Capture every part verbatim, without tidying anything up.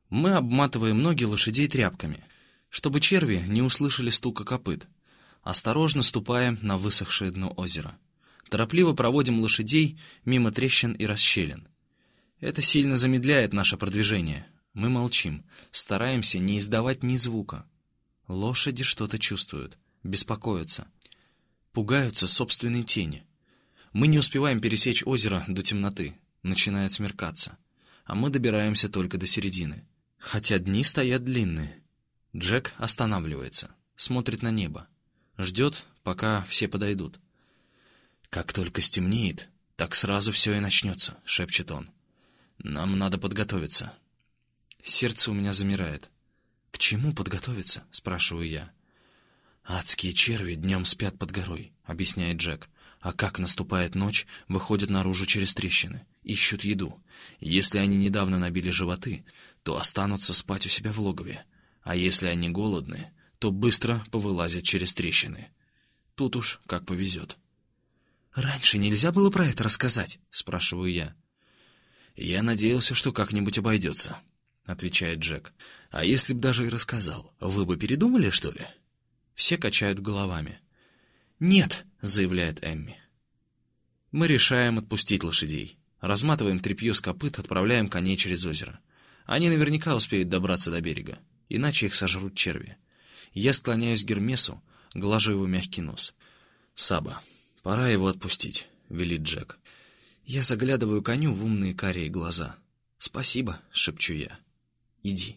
Мы обматываем ноги лошадей тряпками, чтобы черви не услышали стука копыт. Осторожно ступаем на высохшее дно озера. Торопливо проводим лошадей мимо трещин и расщелин. Это сильно замедляет наше продвижение. Мы молчим, стараемся не издавать ни звука. Лошади что-то чувствуют, беспокоятся, пугаются собственной тени. Мы не успеваем пересечь озеро до темноты, начинает смеркаться, а мы добираемся только до середины. Хотя дни стоят длинные. Джек останавливается, смотрит на небо, ждет, пока все подойдут. «Как только стемнеет, так сразу все и начнется», — шепчет он. «Нам надо подготовиться». Сердце у меня замирает. «К чему подготовиться?» — спрашиваю я. «Адские черви днем спят под горой», — объясняет Джек. «А как наступает ночь, выходят наружу через трещины, ищут еду. Если они недавно набили животы, то останутся спать у себя в логове. А если они голодны, то быстро повылазят через трещины. Тут уж как повезет». «Раньше нельзя было про это рассказать?» — спрашиваю я. «Я надеялся, что как-нибудь обойдется», — отвечает Джек. «А если б даже и рассказал, вы бы передумали, что ли?» Все качают головами. «Нет», — заявляет Эмми. Мы решаем отпустить лошадей. Разматываем тряпье с копыт, отправляем коней через озеро. Они наверняка успеют добраться до берега, иначе их сожрут черви. Я склоняюсь к Гермесу, глажу его мягкий нос. «Саба, пора его отпустить», — велит Джек. Я заглядываю коню в умные карие глаза. «Спасибо», — шепчу я. «Иди».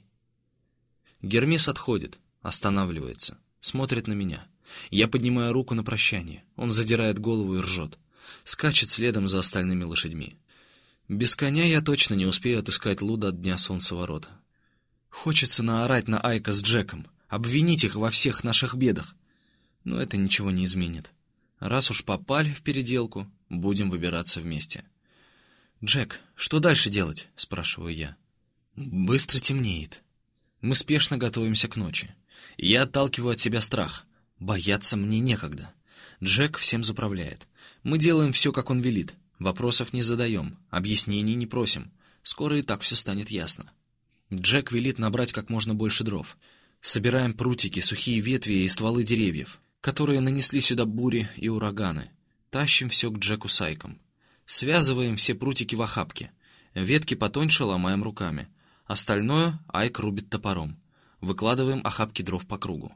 Гермес отходит, останавливается, смотрит на меня. Я поднимаю руку на прощание. Он задирает голову и ржет. Скачет следом за остальными лошадьми. Без коня я точно не успею отыскать Луда от дня солнцеворота. Хочется наорать на Айка с Джеком, обвинить их во всех наших бедах. Но это ничего не изменит. Раз уж попали в переделку, будем выбираться вместе. «Джек, что дальше делать?» — спрашиваю я. Быстро темнеет. Мы спешно готовимся к ночи. Я отталкиваю от себя страх. Бояться мне некогда. Джек всем заправляет. Мы делаем все, как он велит. Вопросов не задаем, объяснений не просим. Скоро и так все станет ясно. Джек велит набрать как можно больше дров. Собираем прутики, сухие ветви и стволы деревьев, которые нанесли сюда бури и ураганы. Тащим все к Джеку с Айком. Связываем все прутики в охапке. Ветки потоньше ломаем руками. Остальное Айк рубит топором. Выкладываем охапки дров по кругу.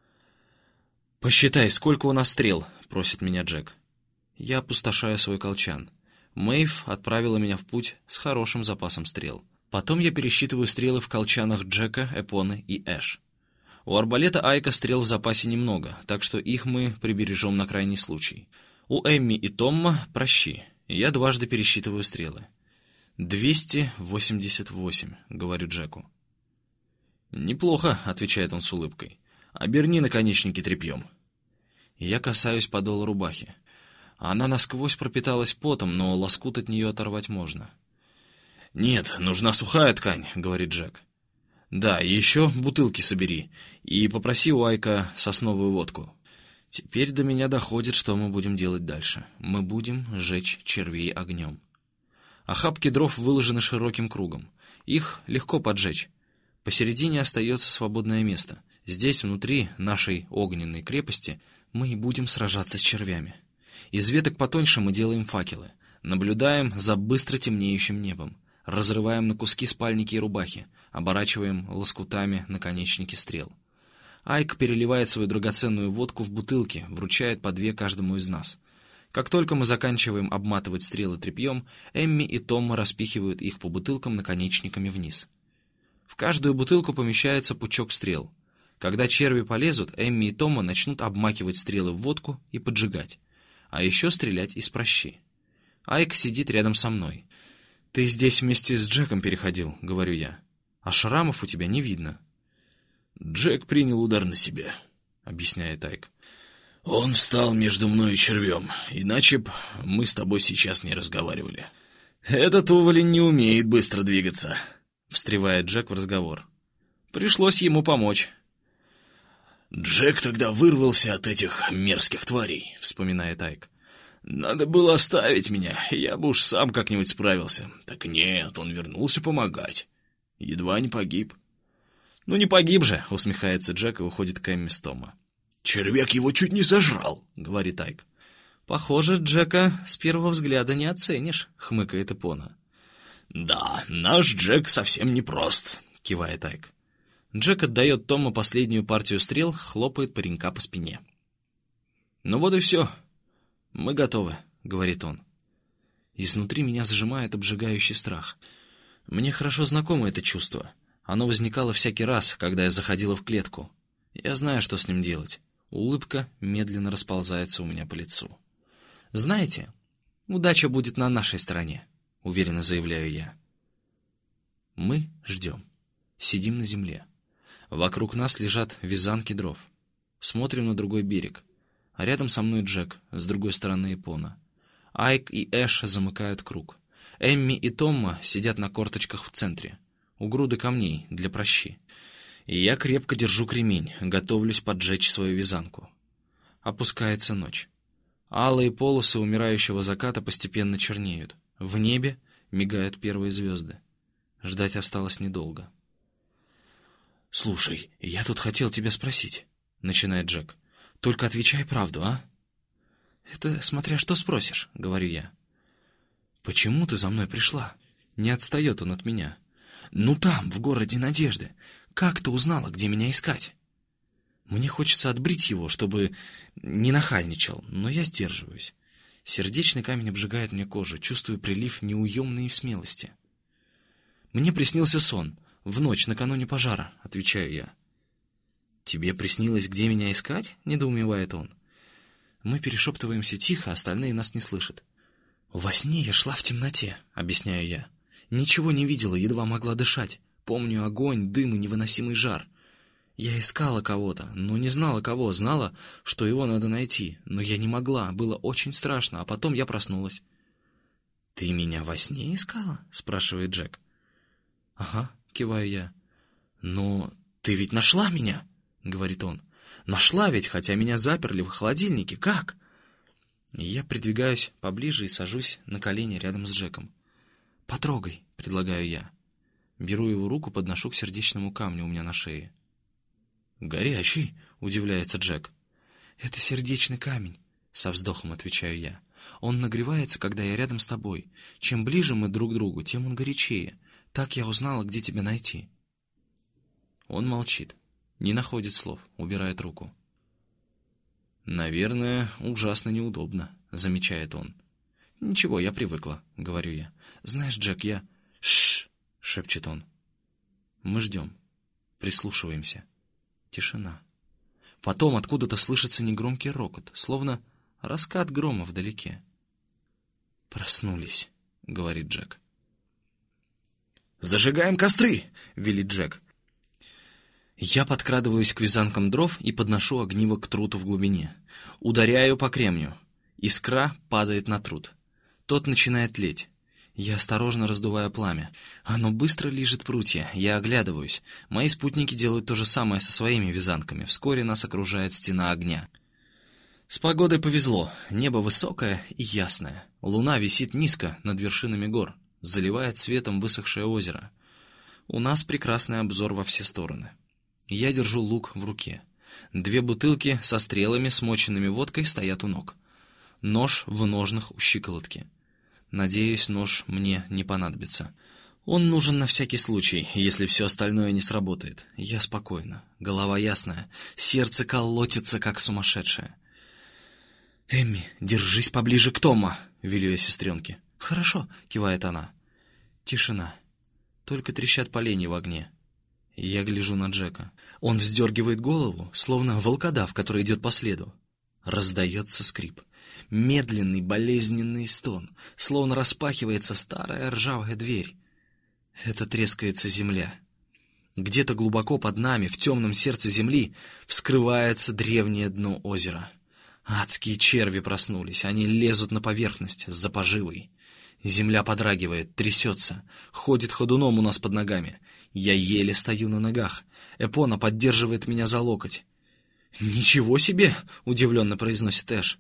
«Посчитай, сколько у нас стрел?» — просит меня Джек. Я опустошаю свой колчан. Мэйв отправила меня в путь с хорошим запасом стрел. Потом я пересчитываю стрелы в колчанах Джека, Эпоны и Эш. У арбалета Айка стрел в запасе немного, так что их мы прибережем на крайний случай. У Эмми и Томма прощи. Я дважды пересчитываю стрелы. «Двести восемьдесят восемь», — говорю Джеку. «Неплохо», — отвечает он с улыбкой. «Оберни наконечники тряпьем». Я касаюсь подола рубахи. Она насквозь пропиталась потом, но лоскут от нее оторвать можно. «Нет, нужна сухая ткань», — говорит Джек. «Да, еще бутылки собери и попроси у Айка сосновую водку». Теперь до меня доходит, что мы будем делать дальше. Мы будем сжечь червей огнем. Охапки дров выложены широким кругом. Их легко поджечь. Посередине остается свободное место. Здесь, внутри нашей огненной крепости, мы и будем сражаться с червями. Из веток потоньше мы делаем факелы. Наблюдаем за быстро темнеющим небом. Разрываем на куски спальники и рубахи. Оборачиваем лоскутами наконечники стрел. Айк переливает свою драгоценную водку в бутылки, вручает по две каждому из нас. Как только мы заканчиваем обматывать стрелы тряпьем, Эмми и Томма распихивают их по бутылкам наконечниками вниз. В каждую бутылку помещается пучок стрел. Когда черви полезут, Эмми и Томма начнут обмакивать стрелы в водку и поджигать. А еще стрелять из прощи. Айк сидит рядом со мной. «Ты здесь вместе с Джеком переходил», — говорю я. «А шрамов у тебя не видно». «Джек принял удар на себя», — объясняет Айк. «Он встал между мной и червем, иначе б мы с тобой сейчас не разговаривали». «Этот уволень не умеет быстро двигаться», — встревает Джек в разговор. «Пришлось ему помочь». «Джек тогда вырвался от этих мерзких тварей», — вспоминает Айк. «Надо было оставить меня, я бы уж сам как-нибудь справился. Так нет, он вернулся помогать. Едва не погиб». «Ну не погиб же», — усмехается Джек и уходит к Эмми с Тома. «Червяк его чуть не сожрал», — говорит Айк. «Похоже, Джека с первого взгляда не оценишь», — хмыкает Эпона. «Да, наш Джек совсем непрост», — кивает Айк. Джек отдает Тому последнюю партию стрел, хлопает паренька по спине. «Ну вот и все. Мы готовы», — говорит он. Изнутри меня сжимает обжигающий страх. Мне хорошо знакомо это чувство. Оно возникало всякий раз, когда я заходила в клетку. Я знаю, что с ним делать. Улыбка медленно расползается у меня по лицу. «Знаете, удача будет на нашей стороне», — уверенно заявляю я. Мы ждем. Сидим на земле. Вокруг нас лежат вязанки дров. Смотрим на другой берег. А рядом со мной Джек, с другой стороны Эпона. Айк и Эш замыкают круг. Эмми и Томма сидят на корточках в центре, у груды камней для пращи. И я крепко держу кремень, готовлюсь поджечь свою вязанку. Опускается ночь. Алые полосы умирающего заката постепенно чернеют. В небе мигают первые звезды. Ждать осталось недолго. «Слушай, я тут хотел тебя спросить», — начинает Джек. «Только отвечай правду, а?» «Это смотря что спросишь», — говорю я. «Почему ты за мной пришла?» Не отстает он от меня. «Ну там, в городе Надежды. Как ты узнала, где меня искать?» Мне хочется отбрить его, чтобы не нахальничал, но я сдерживаюсь. Сердечный камень обжигает мне кожу, чувствую прилив неуемной смелости. «Мне приснился сон. В ночь, накануне пожара», — отвечаю я. «Тебе приснилось, где меня искать?» — недоумевает он. Мы перешептываемся тихо, остальные нас не слышат. «Во сне я шла в темноте», — объясняю я. «Ничего не видела, едва могла дышать. Помню огонь, дым и невыносимый жар. Я искала кого-то, но не знала кого, знала, что его надо найти, но я не могла, было очень страшно, а потом я проснулась». «Ты меня во сне искала?» — спрашивает Джек. «Ага», — киваю я. «Но ты ведь нашла меня?» — говорит он. «Нашла ведь, хотя меня заперли в холодильнике. Как?» И я придвигаюсь поближе и сажусь на колени рядом с Джеком. «Потрогай», — предлагаю я. Беру его руку, подношу к сердечному камню у меня на шее. «Горячий», — удивляется Джек. «Это сердечный камень», — со вздохом отвечаю я. «Он нагревается, когда я рядом с тобой. Чем ближе мы друг к другу, тем он горячее. Так я узнала, где тебя найти». Он молчит, не находит слов, убирает руку. «Наверное, ужасно неудобно», — замечает он. «Ничего, я привыкла», — говорю я. «Знаешь, Джек, я...» «Шш!» — шепчет он. Мы ждем, прислушиваемся. Тишина. Потом откуда-то слышится негромкий рокот, словно раскат грома вдалеке. «Проснулись», — говорит Джек. «Зажигаем костры!» — велит Джек. Я подкрадываюсь к вязанкам дров и подношу огниво к труту в глубине. Ударяю по кремню. Искра падает на трут. Тот начинает тлеть. Я осторожно раздуваю пламя. Оно быстро лижет прутья. Я оглядываюсь. Мои спутники делают то же самое со своими вязанками. Вскоре нас окружает стена огня. С погодой повезло. Небо высокое и ясное. Луна висит низко над вершинами гор, заливает светом высохшее озеро. У нас прекрасный обзор во все стороны. Я держу лук в руке. Две бутылки со стрелами, смоченными водкой, стоят у ног. Нож в ножнах у щиколотки. Надеюсь, нож мне не понадобится. Он нужен на всякий случай, если все остальное не сработает. Я спокойна, голова ясная, сердце колотится, как сумасшедшее. «Эмми, держись поближе к Тому», — велю я сестренке. «Хорошо», — кивает она. Тишина. Только трещат поленья в огне. Я гляжу на Джека. Он вздергивает голову, словно волкодав, который идет по следу. Раздается скрип. Медленный, болезненный стон, словно распахивается старая ржавая дверь. Это трескается земля. Где-то глубоко под нами, в темном сердце земли, вскрывается древнее дно озера. Адские черви проснулись, они лезут на поверхность с запоживой. Земля подрагивает, трясется, ходит ходуном у нас под ногами. Я еле стою на ногах. Эпона поддерживает меня за локоть. «Ничего себе!» — удивленно произносит Эш.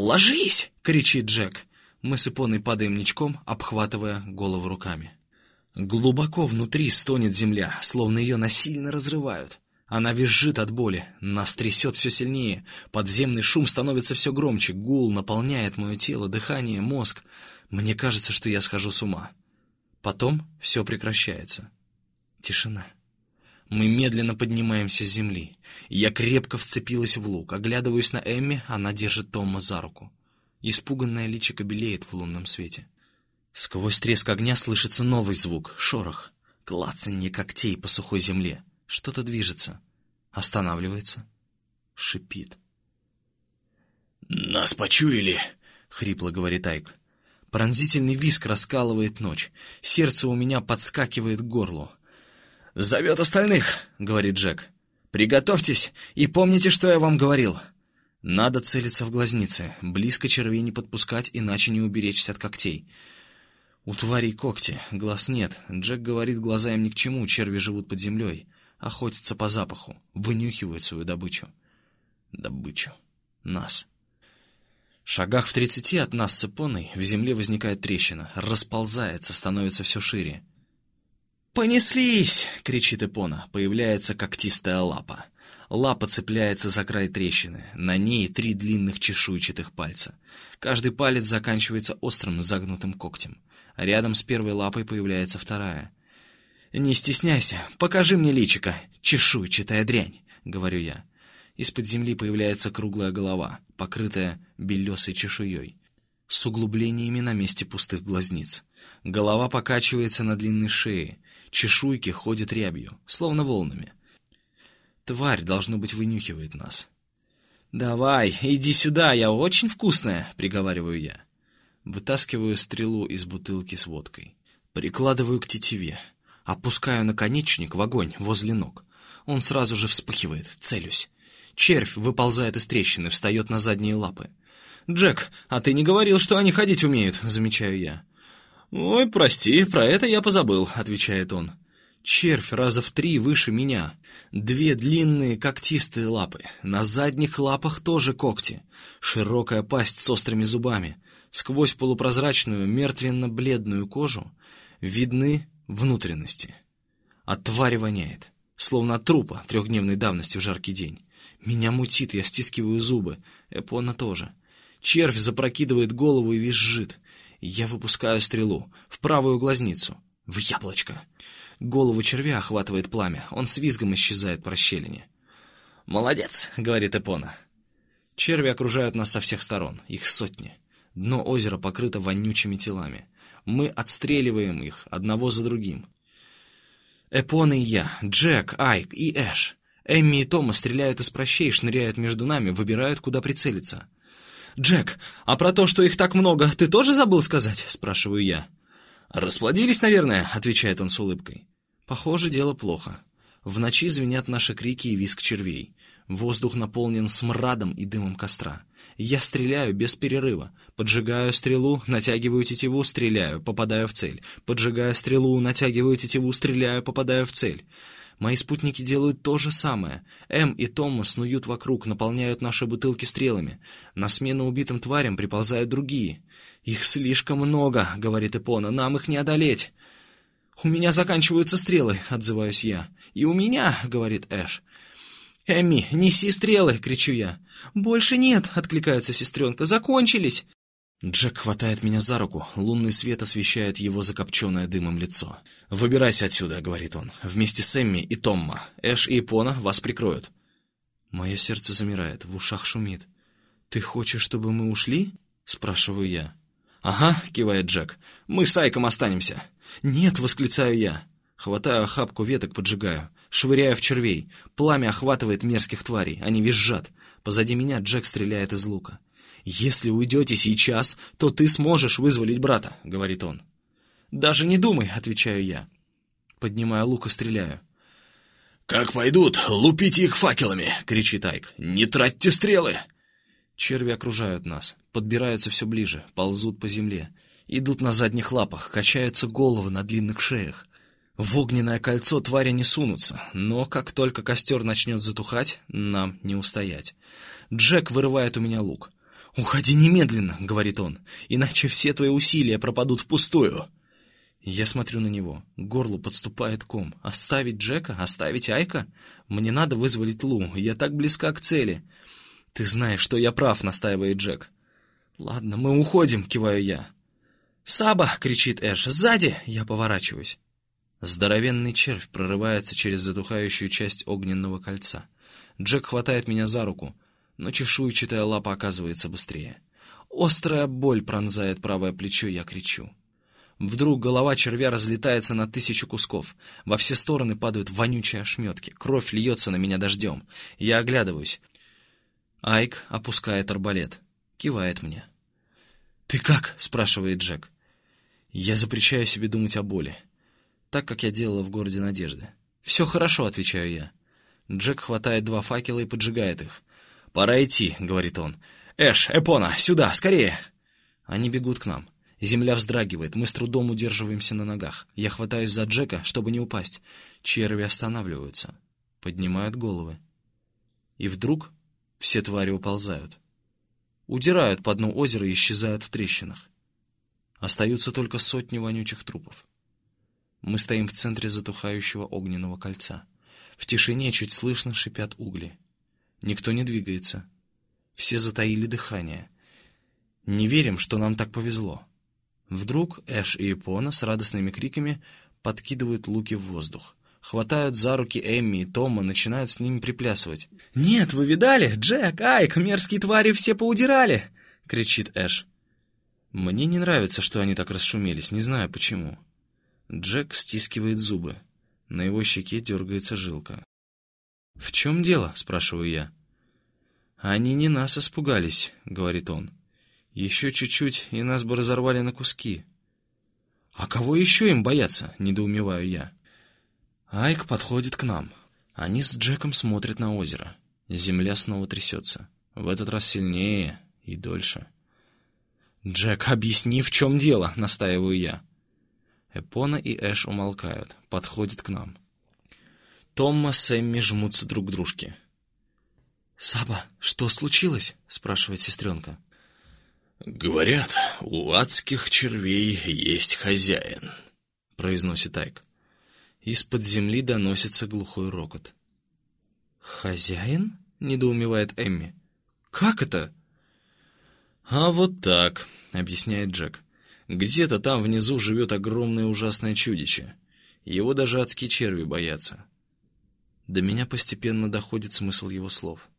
«Ложись!» — кричит Джек. Мы с Эпоной падаем ничком, обхватывая голову руками. Глубоко внутри стонет земля, словно ее насильно разрывают. Она визжит от боли, нас трясет все сильнее, подземный шум становится все громче, гул наполняет мое тело, дыхание, мозг. Мне кажется, что я схожу с ума. Потом все прекращается. Тишина. Мы медленно поднимаемся с земли. Я крепко вцепилась в лук, оглядываюсь на Эмми, она держит Томма за руку. Испуганное личико белеет в лунном свете. Сквозь треск огня слышится новый звук, шорох, клацанье когтей по сухой земле. Что-то движется, останавливается, шипит. «Нас почуяли!» — хрипло говорит Айк. Пронзительный визг раскалывает ночь. Сердце у меня подскакивает к горлу. «Зовет остальных!» — говорит Джек. «Приготовьтесь и помните, что я вам говорил. Надо целиться в глазницы, близко червей не подпускать, иначе не уберечься от когтей». У тварей когти, глаз нет. Джек говорит, глаза им ни к чему, черви живут под землей. Охотятся по запаху, вынюхивают свою добычу. Добычу. Нас. В шагах в тридцати от нас с Эпоной в земле возникает трещина, расползается, становится все шире. «Понеслись!» — кричит Эпона. Появляется когтистая лапа. Лапа цепляется за край трещины. На ней три длинных чешуйчатых пальца. Каждый палец заканчивается острым загнутым когтем. Рядом с первой лапой появляется вторая. «Не стесняйся, покажи мне личико, чешуйчатая дрянь», — говорю я. Из-под земли появляется круглая голова, покрытая белесой чешуей, с углублениями на месте пустых глазниц. Голова покачивается на длинной шее, чешуйки ходят рябью, словно волнами. Тварь, должно быть, вынюхивает нас. «Давай, иди сюда, я очень вкусная», — приговариваю я. Вытаскиваю стрелу из бутылки с водкой, прикладываю к тетиве, опускаю наконечник в огонь возле ног. Он сразу же вспыхивает, целюсь. Червь выползает из трещины, встает на задние лапы. «Джек, а ты не говорил, что они ходить умеют?» — замечаю я. «Ой, прости, про это я позабыл», — отвечает он. Червь раза в три выше меня. Две длинные когтистые лапы. На задних лапах тоже когти. Широкая пасть с острыми зубами. Сквозь полупрозрачную, мертвенно-бледную кожу видны внутренности. От твари воняет, словно от трупа трехдневной давности в жаркий день. Меня мутит, я стискиваю зубы. Эпона тоже. Червь запрокидывает голову и визжит. Я выпускаю стрелу в правую глазницу, в яблочко. Голову червя охватывает пламя, он с визгом исчезает по расщелине. «Молодец», — говорит Эпона. Черви окружают нас со всех сторон, их сотни. Дно озера покрыто вонючими телами. Мы отстреливаем их одного за другим. Эпона и я, Джек, Айк и Эш. Эмми и Тома стреляют из прощей, шныряют между нами, выбирают, куда прицелиться. «Джек, а про то, что их так много, ты тоже забыл сказать?» — спрашиваю я. «Расплодились, наверное», — отвечает он с улыбкой. Похоже, дело плохо. В ночи звенят наши крики и визг червей. Воздух наполнен смрадом и дымом костра. Я стреляю без перерыва. Поджигаю стрелу, натягиваю тетиву, стреляю, попадаю в цель. Поджигаю стрелу, натягиваю тетиву, стреляю, попадаю в цель. Мои спутники делают то же самое. Эм и Тома снуют вокруг, наполняют наши бутылки стрелами. На смену убитым тварям приползают другие. «Их слишком много», — говорит Эпона, — «нам их не одолеть». «У меня заканчиваются стрелы», — отзываюсь я. «И у меня», — говорит Эш. «Эмми, неси стрелы!» — кричу я. «Больше нет!» — откликается сестренка. «Закончились!» Джек хватает меня за руку. Лунный свет освещает его закопченное дымом лицо. «Выбирайся отсюда», — говорит он, — «вместе с Эмми и Томма. Эш и Эпона вас прикроют». Мое сердце замирает, в ушах шумит. «Ты хочешь, чтобы мы ушли?» — спрашиваю я. «Ага», — кивает Джек, — «мы с Айком останемся». «Нет», — восклицаю я. Хватаю охапку веток, поджигаю. Швыряю в червей. Пламя охватывает мерзких тварей. Они визжат. Позади меня Джек стреляет из лука. «Если уйдете сейчас, то ты сможешь вызволить брата», — говорит он. «Даже не думай», — отвечаю я. Поднимаю лук и стреляю. «Как пойдут, лупите их факелами!» — кричит Айк. «Не тратьте стрелы!» Черви окружают нас, подбираются все ближе, ползут по земле. Идут на задних лапах, качаются головы на длинных шеях. В огненное кольцо твари не сунутся, но как только костер начнет затухать, нам не устоять. Джек вырывает у меня лук. «Уходи немедленно», — говорит он, — «иначе все твои усилия пропадут впустую». Я смотрю на него. К горлу подступает ком. Оставить Джека? Оставить Айка? Мне надо вызволить Лу. Я так близка к цели. Ты знаешь, что я прав, настаивает Джек. Ладно, мы уходим, киваю я. «Саба!» — кричит Эш. «Сзади!» — я поворачиваюсь. Здоровенный червь прорывается через затухающую часть огненного кольца. Джек хватает меня за руку, но чешуйчатая лапа оказывается быстрее. Острая боль пронзает правое плечо, я кричу. Вдруг голова червя разлетается на тысячу кусков. Во все стороны падают вонючие ошметки. Кровь льется на меня дождем. Я оглядываюсь. Айк опускает арбалет. Кивает мне. «Ты как?» — спрашивает Джек. Я запрещаю себе думать о боли, так как я делала в городе Надежды. «Все хорошо», — отвечаю я. Джек хватает два факела и поджигает их. «Пора идти», — говорит он. «Эш, Эпона, сюда, скорее!» Они бегут к нам. Земля вздрагивает, мы с трудом удерживаемся на ногах. Я хватаюсь за Джека, чтобы не упасть. Черви останавливаются, поднимают головы. И вдруг все твари уползают. Удирают по дну озера и исчезают в трещинах. Остаются только сотни вонючих трупов. Мы стоим в центре затухающего огненного кольца. В тишине чуть слышно шипят угли. Никто не двигается. Все затаили дыхание. Не верим, что нам так повезло. Вдруг Эш и Эпона с радостными криками подкидывают луки в воздух. Хватают за руки Эмми и Тома, начинают с ними приплясывать. «Нет, вы видали? Джек, Айк, мерзкие твари все поудирали!» — кричит Эш. Мне не нравится, что они так расшумелись, не знаю почему. Джек стискивает зубы. На его щеке дергается жилка. «В чем дело?» — спрашиваю я. «Они не нас испугались», — говорит он. «Еще чуть-чуть, и нас бы разорвали на куски». «А кого еще им бояться?» — недоумеваю я. Айк подходит к нам. Они с Джеком смотрят на озеро. Земля снова трясется. В этот раз сильнее и дольше. «Джек, объясни, в чем дело?» — настаиваю я. Эпона и Эш умолкают, подходят к нам. Томма с Эмми жмутся друг к дружке. «Саба, что случилось?» — спрашивает сестренка. «Говорят, у адских червей есть хозяин», — произносит Айк. Из-под земли доносится глухой рокот. «Хозяин?» — недоумевает Эмми. «Как это?» «А вот так», — объясняет Джек. «Где-то там внизу живет огромное ужасное чудище. Его даже адские черви боятся». До меня постепенно доходит смысл его слов.